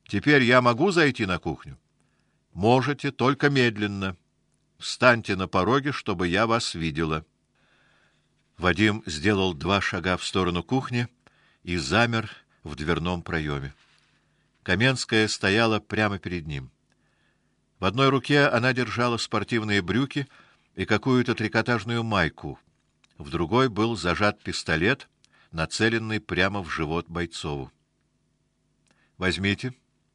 Теперь я могу зайти на кухню? Можете, только медленно. Встаньте на пороге, чтобы я вас видела. Вадим сделал 2 шага в сторону кухни и замер в дверном проеме. Каменская стояла прямо перед ним. В одной руке она держала спортивные брюки и какую-то трикотажную майку. В другой был зажат пистолет, нацеленный прямо в живот Бойцову. Возьмите.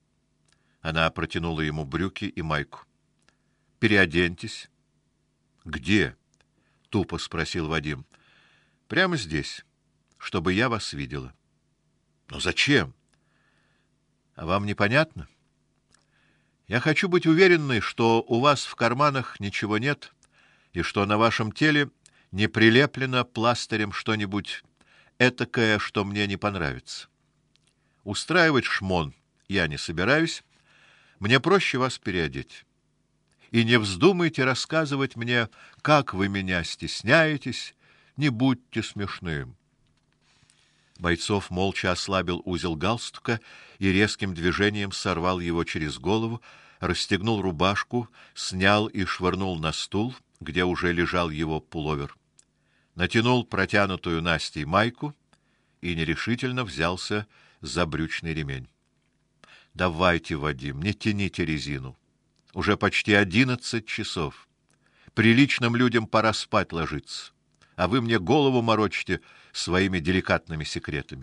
Она протянула ему брюки и майку. Переоденьтесь. Где? Тупо спросил Вадим. Прямо здесь, чтобы я вас видела. Но зачем? А вам непонятно? Я хочу быть уверенной, что у вас в карманах ничего нет и что на вашем теле не прилеплено пластырем что-нибудь этакое, что мне не понравится. Устраивать шмон я не собираюсь. Мне проще вас переодеть. И не вздумайте рассказывать мне, как вы меня стесняетесь, не будьте смешным. Бойцов молча ослабил узел галстука и резким движением сорвал его через голову, расстегнул рубашку, снял и швырнул на стул, где уже лежал его пуловер. Натянул протянутую Настей майку и нерешительно взялся за брючный ремень. Давайте, Вадим, не тяните резину. Уже почти 11 часов. Приличным людям пора спать ложиться, а вы мне голову морочите своими деликатными секретами.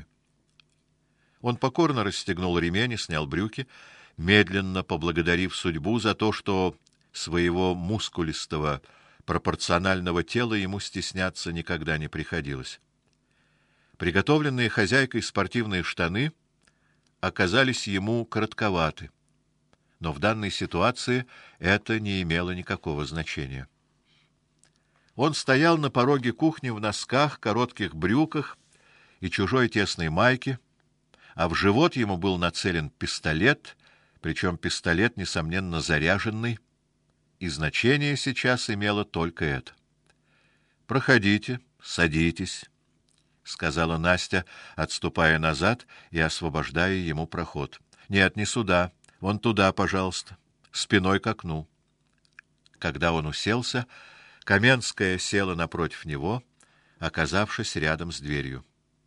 Он покорно расстегнул ремень и снял брюки, медленно поблагодарив судьбу за то, что своего мускулистого пропорционального тела ему стесняться никогда не приходилось. Приготовленные хозяйкой спортивные штаны оказались ему коротковаты, но в данной ситуации это не имело никакого значения. Он стоял на пороге кухни в носках, коротких брюках и чужой тесной майке, а в живот ему был нацелен пистолет, причем пистолет несомненно заряженный, и значение сейчас имело только это. Проходите, садитесь, сказала Настя, отступая назад и освобождая ему проход. Нет, не сюда, вон туда, пожалуйста, спиной к окну. Когда он уселся, Каменская села напротив него, оказавшись рядом с дверью.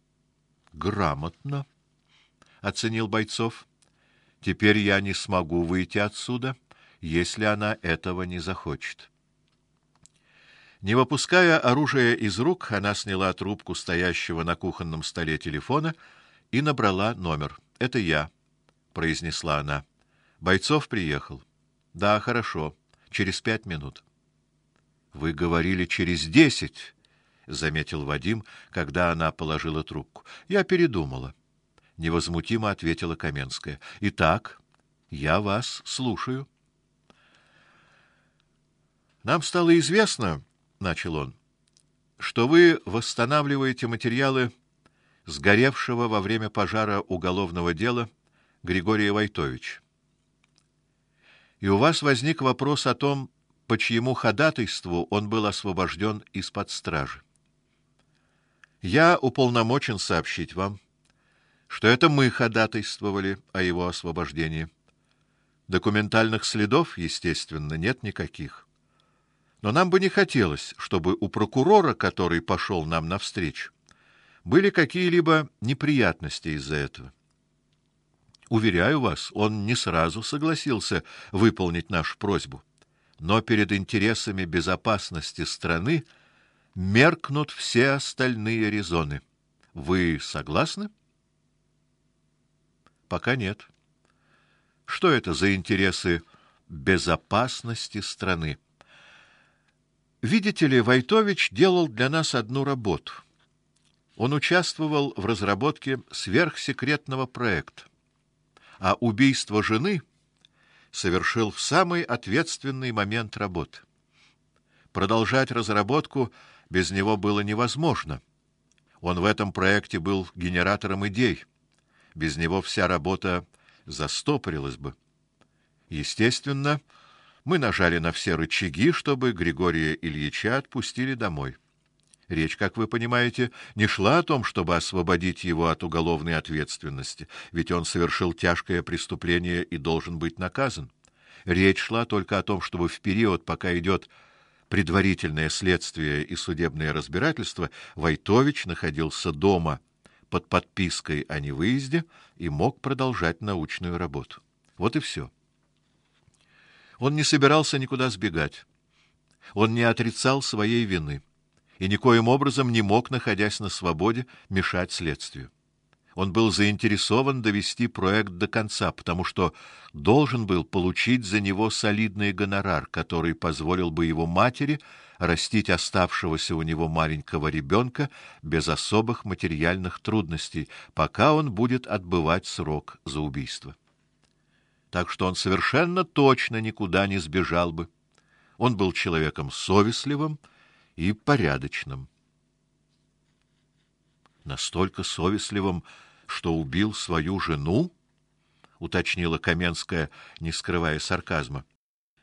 Грамотно, оценил Бойцов. Теперь я не смогу выйти отсюда, если она этого не захочет. Не выпуская оружие из рук, она сняла трубку стоящего на кухонном столе телефона и набрала номер. Это я, произнесла она. Бойцов приехал. Да, хорошо. Через 5 минут. Вы говорили через 10, заметил Вадим, когда она положила трубку. Я передумала, невозмутимо ответила Каменская. Итак, я вас слушаю. Нам стало известно, начал он, что вы восстанавливаете материалы сгоревшего во время пожара уголовного дела Григория Войтовича. И у вас возник вопрос о том, по чьему ходатайству он был освобожден из-под стражи. Я уполномочен сообщить вам, что это мы ходатайствовали о его освобождении. Документальных следов, естественно, нет никаких. Но нам бы не хотелось, чтобы у прокурора, который пошел нам навстречу, были какие-либо неприятности из-за этого. Уверяю вас, он не сразу согласился выполнить нашу просьбу. Но перед интересами безопасности страны меркнут все остальные резоны. Вы согласны? Пока нет. Что это за интересы безопасности страны? Видите ли, Войтович делал для нас одну работу. Он участвовал в разработке сверхсекретного проекта, а убийство жены совершил в самый ответственный момент работы. Продолжать разработку без него было невозможно. Он в этом проекте был генератором идей. Без него вся работа застопорилась бы. Естественно, мы нажали на все рычаги, чтобы Григория Ильича отпустили домой. Речь, как вы понимаете, не шла о том, чтобы освободить его от уголовной ответственности, ведь он совершил тяжкое преступление и должен быть наказан. Речь шла только о том, чтобы в период, пока идет предварительное следствие и судебное разбирательство, Войтович находился дома под подпиской о невыезде и мог продолжать научную работу. Вот и все. Он не собирался никуда сбегать. Он не отрицал своей вины и никоим образом не мог, находясь на свободе, мешать следствию. Он был заинтересован довести проект до конца, потому что должен был получить за него солидный гонорар, который позволил бы его матери растить оставшегося у него маленького ребенка без особых материальных трудностей, пока он будет отбывать срок за убийство. Так что он совершенно точно никуда не сбежал бы. Он был человеком совестливым и порядочным. Настолько совестливым, что убил свою жену, уточнила Каменская, не скрывая сарказма.